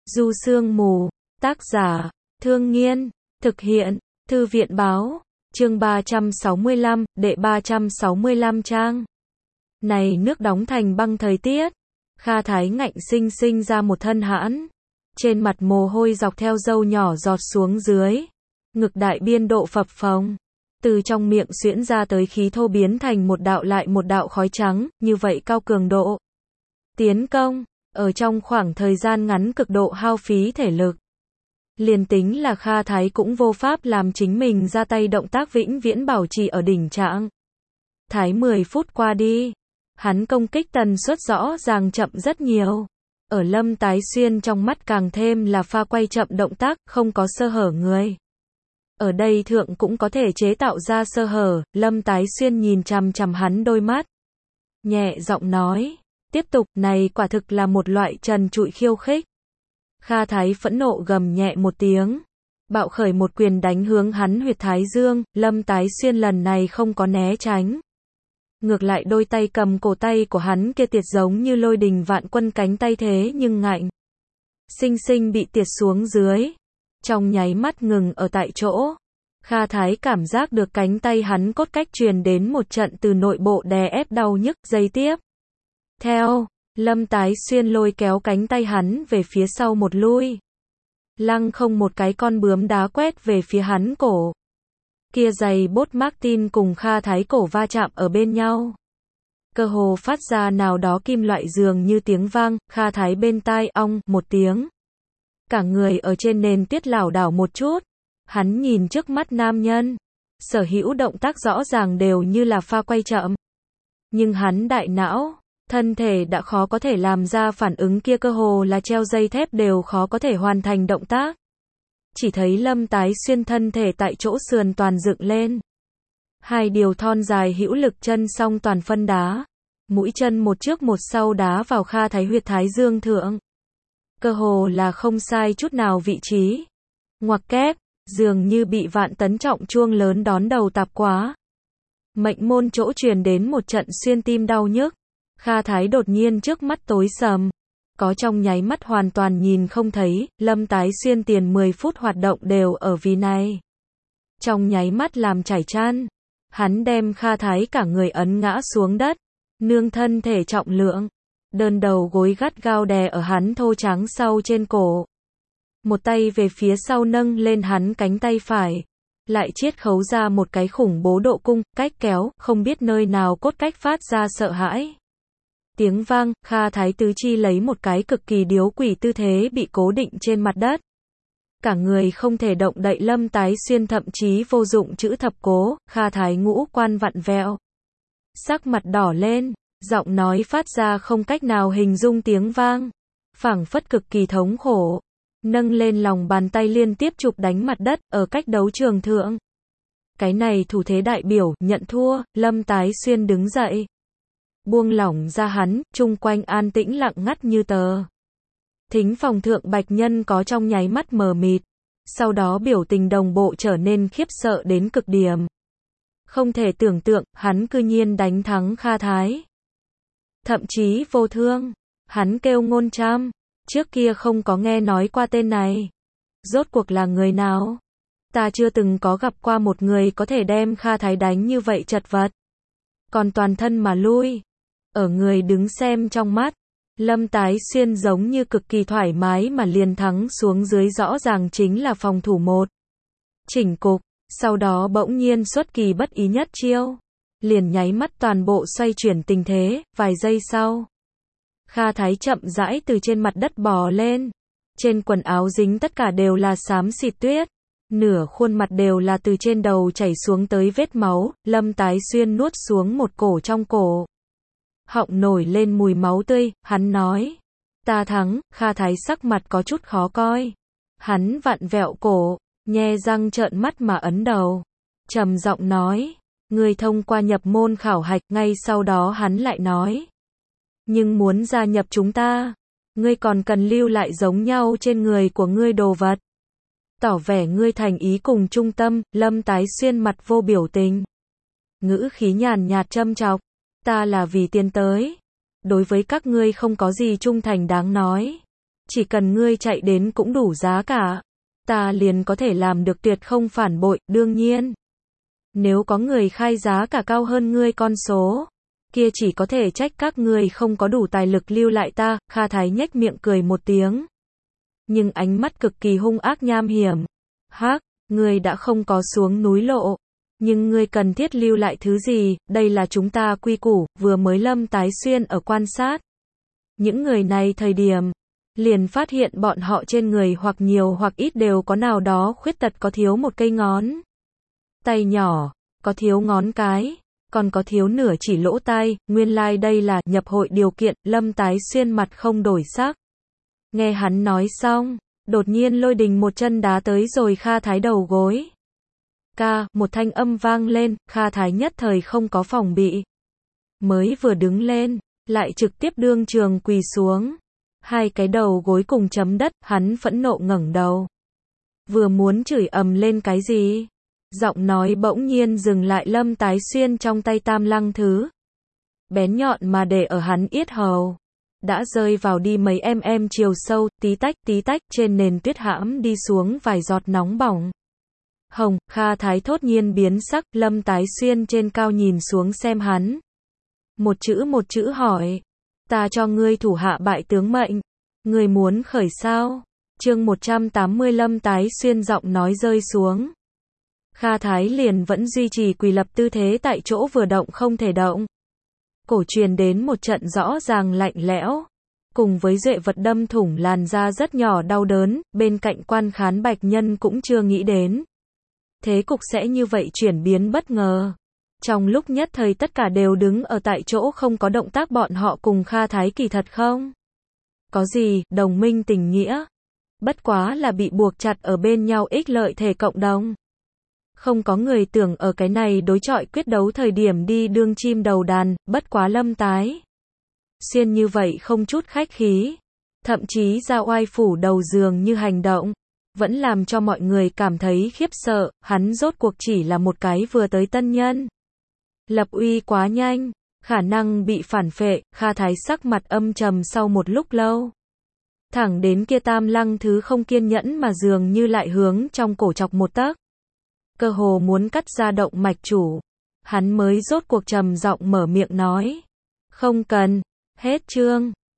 Du Sương Mù, tác giả, Thương Nghiên, thực hiện, Thư viện Báo, chương 365, đệ 365 trang. Này nước đóng thành băng thời tiết, Kha Thái ngạnh sinh ra một thân hãn. Trên mặt mồ hôi dọc theo râu nhỏ giọt xuống dưới. Ngực đại biên độ phập phồng. Từ trong miệng xuyễn ra tới khí thô biến thành một đạo lại một đạo khói trắng, như vậy cao cường độ. Tiến công, ở trong khoảng thời gian ngắn cực độ hao phí thể lực. Liền tính là Kha Thái cũng vô pháp làm chính mình ra tay động tác vĩnh viễn bảo trì ở đỉnh trạng. Thái 10 phút qua đi, hắn công kích tần suất rõ ràng chậm rất nhiều. Ở Lâm Tái Xuyên trong mắt càng thêm là pha quay chậm động tác, không có sơ hở người. Ở đây thượng cũng có thể chế tạo ra sơ hở, Lâm Tái Xuyên nhìn chằm chằm hắn đôi mắt. Nhẹ giọng nói, tiếp tục, này quả thực là một loại trần trụi khiêu khích. Kha Thái phẫn nộ gầm nhẹ một tiếng. Bạo khởi một quyền đánh hướng hắn huyệt thái dương, Lâm Tái Xuyên lần này không có né tránh. Ngược lại đôi tay cầm cổ tay của hắn kia tiệt giống như lôi đình vạn quân cánh tay thế nhưng ngạnh. Sinh sinh bị tiệt xuống dưới. Trong nháy mắt ngừng ở tại chỗ. Kha Thái cảm giác được cánh tay hắn cốt cách truyền đến một trận từ nội bộ đè ép đau nhức, giây tiếp. Theo, Lâm Tái Xuyên lôi kéo cánh tay hắn về phía sau một lui. Lăng không một cái con bướm đá quét về phía hắn cổ. Kia giày bốt Martin cùng Kha Thái cổ va chạm ở bên nhau. Cơ hồ phát ra nào đó kim loại dường như tiếng vang, Kha Thái bên tai ong một tiếng. Cả người ở trên nền tuyết lảo đảo một chút. Hắn nhìn trước mắt nam nhân. Sở hữu động tác rõ ràng đều như là pha quay chậm. Nhưng hắn đại não, thân thể đã khó có thể làm ra phản ứng kia, cơ hồ là treo dây thép đều khó có thể hoàn thành động tác. Chỉ thấy Lâm Tái Xuyên thân thể tại chỗ sườn toàn dựng lên. Hai điều thon dài hữu lực chân song toàn phân đá. Mũi chân một trước một sau đá vào Kha Thái huyệt thái dương thượng. Cơ hồ là không sai chút nào vị trí. Ngoặc kép, dường như bị vạn tấn trọng chuông lớn đón đầu tạp quá. Mệnh môn chỗ truyền đến một trận xuyên tim đau nhức. Kha Thái đột nhiên trước mắt tối sầm. Có trong nháy mắt hoàn toàn nhìn không thấy, Lâm Tái Xuyên tiền 10 phút hoạt động đều ở vì này. Trong nháy mắt làm chảy chan. Hắn đem Kha Thái cả người ấn ngã xuống đất. Nương thân thể trọng lượng. Đơn đầu gối gắt gao đè ở hắn thô trắng sau trên cổ. Một tay về phía sau nâng lên hắn cánh tay phải. Lại chiết khấu ra một cái khủng bố độ cung, cách kéo, không biết nơi nào cốt cách phát ra sợ hãi. Tiếng vang, Kha Thái tứ chi lấy một cái cực kỳ điếu quỷ tư thế bị cố định trên mặt đất. Cả người không thể động đậy, Lâm Tái Xuyên thậm chí vô dụng chữ thập cố, Kha Thái ngũ quan vặn vẹo. Sắc mặt đỏ lên, giọng nói phát ra không cách nào hình dung tiếng vang. Phảng phất cực kỳ thống khổ. Nâng lên lòng bàn tay liên tiếp chụp đánh mặt đất, ở cách đấu trường thượng. Cái này thủ thế đại biểu, nhận thua, Lâm Tái Xuyên đứng dậy. Buông lỏng ra hắn, chung quanh an tĩnh lặng ngắt như tờ. Thính phòng thượng bạch nhân có trong nháy mắt mờ mịt. Sau đó biểu tình đồng bộ trở nên khiếp sợ đến cực điểm. Không thể tưởng tượng, hắn cư nhiên đánh thắng Kha Thái. Thậm chí vô thương. Hắn kêu Ngôn Trâm. Trước kia không có nghe nói qua tên này. Rốt cuộc là người nào? Ta chưa từng có gặp qua một người có thể đem Kha Thái đánh như vậy chật vật. Còn toàn thân mà lui. Ở người đứng xem trong mắt, Lâm Tái Xuyên giống như cực kỳ thoải mái mà liền thắng xuống dưới, rõ ràng chính là phòng thủ một. Chỉnh cục, sau đó bỗng nhiên xuất kỳ bất ý nhất chiêu. Liền nháy mắt toàn bộ xoay chuyển tình thế, vài giây sau. Kha Thái chậm rãi từ trên mặt đất bò lên. Trên quần áo dính tất cả đều là xám xịt tuyết. Nửa khuôn mặt đều là từ trên đầu chảy xuống tới vết máu. Lâm Tái Xuyên nuốt xuống một cổ trong cổ. Họng nổi lên mùi máu tươi, hắn nói. Ta thắng, Kha Thái sắc mặt có chút khó coi. Hắn vặn vẹo cổ, nhe răng trợn mắt mà ấn đầu. Trầm giọng nói. Ngươi thông qua nhập môn khảo hạch, ngay sau đó hắn lại nói. Nhưng muốn gia nhập chúng ta, ngươi còn cần lưu lại giống nhau trên người của ngươi đồ vật. Tỏ vẻ ngươi thành ý cùng trung tâm, Lâm Tái Xuyên mặt vô biểu tình. Ngữ khí nhàn nhạt châm chọc. Ta là vì tiền tới. Đối với các ngươi không có gì trung thành đáng nói. chỉ cần ngươi chạy đến cũng đủ giá cả, ta liền có thể làm được tuyệt không phản bội, đương nhiên. Nếu có người khai giá cả cao hơn ngươi con số, kia chỉ có thể trách các ngươi không có đủ tài lực lưu lại ta, Kha Thái nhếch miệng cười một tiếng. Nhưng ánh mắt cực kỳ hung ác nham hiểm. Hắc, ngươi đã không có xuống núi lộ. Nhưng ngươi cần thiết lưu lại thứ gì, đây là chúng ta quy củ, vừa mới Lâm Tái Xuyên ở quan sát. Những người này thời điểm, liền phát hiện bọn họ trên người hoặc nhiều hoặc ít đều có nào đó khuyết tật, có thiếu một cây ngón tay nhỏ, có thiếu ngón cái, còn có thiếu nửa chỉ lỗ tai, nguyên lai đây là nhập hội điều kiện, Lâm Tái Xuyên mặt không đổi sắc. Nghe hắn nói xong, đột nhiên Lôi Đình một chân đá tới rồi Kha Thái đầu gối. Ca, một thanh âm vang lên, Kha Thái nhất thời không có phòng bị. Mới vừa đứng lên, lại trực tiếp đương trường quỳ xuống. Hai cái đầu gối cùng chấm đất, hắn phẫn nộ ngẩng đầu. Vừa muốn chửi ầm lên cái gì? Giọng nói bỗng nhiên dừng lại, Lâm Tái Xuyên trong tay Tam Lăng Thứ. Bén nhọn mà để ở hắn yết hầu. Đã rơi vào đi mấy chiều sâu, tí tách, trên nền tuyết hãm đi xuống vài giọt nóng bỏng. Hồng, Kha Thái thốt nhiên biến sắc, Lâm Tái Xuyên trên cao nhìn xuống xem hắn. Một chữ hỏi. Ta cho ngươi thủ hạ bại tướng mệnh. Ngươi muốn khởi sao? Chương 180 Lâm Tái Xuyên giọng nói rơi xuống. Kha Thái liền vẫn duy trì quỳ lập tư thế tại chỗ, vừa động không thể động. Cổ truyền đến một trận rõ ràng lạnh lẽo, cùng với duệ vật đâm thủng làn da rất nhỏ đau đớn, bên cạnh Quan Khán Bạch Nhân cũng chưa nghĩ đến. Thế cục sẽ như vậy chuyển biến bất ngờ. Trong lúc nhất thời tất cả đều đứng ở tại chỗ không có động tác, bọn họ cùng Kha Thái kỳ thật không có gì, đồng minh tình nghĩa. Bất quá là bị buộc chặt ở bên nhau ích lợi thể cộng đồng. Không có người tưởng ở cái này đối chọi quyết đấu thời điểm đi đương chim đầu đàn, bất quá Lâm Tái Xuyên như vậy không chút khách khí. Thậm chí ra oai phủ đầu giường như hành động. Vẫn làm cho mọi người cảm thấy khiếp sợ, hắn rốt cuộc chỉ là một cái vừa tới tân nhân. Lập uy quá nhanh, khả năng bị phản phệ, Kha Thái sắc mặt âm trầm sau một lúc lâu. Thẳng đến kia Tam Lăng Thứ không kiên nhẫn mà dường như lại hướng trong cổ chọc một tấc. Cơ hồ muốn cắt ra động mạch chủ. Hắn mới rốt cuộc trầm giọng mở miệng nói. Không cần, hết chương.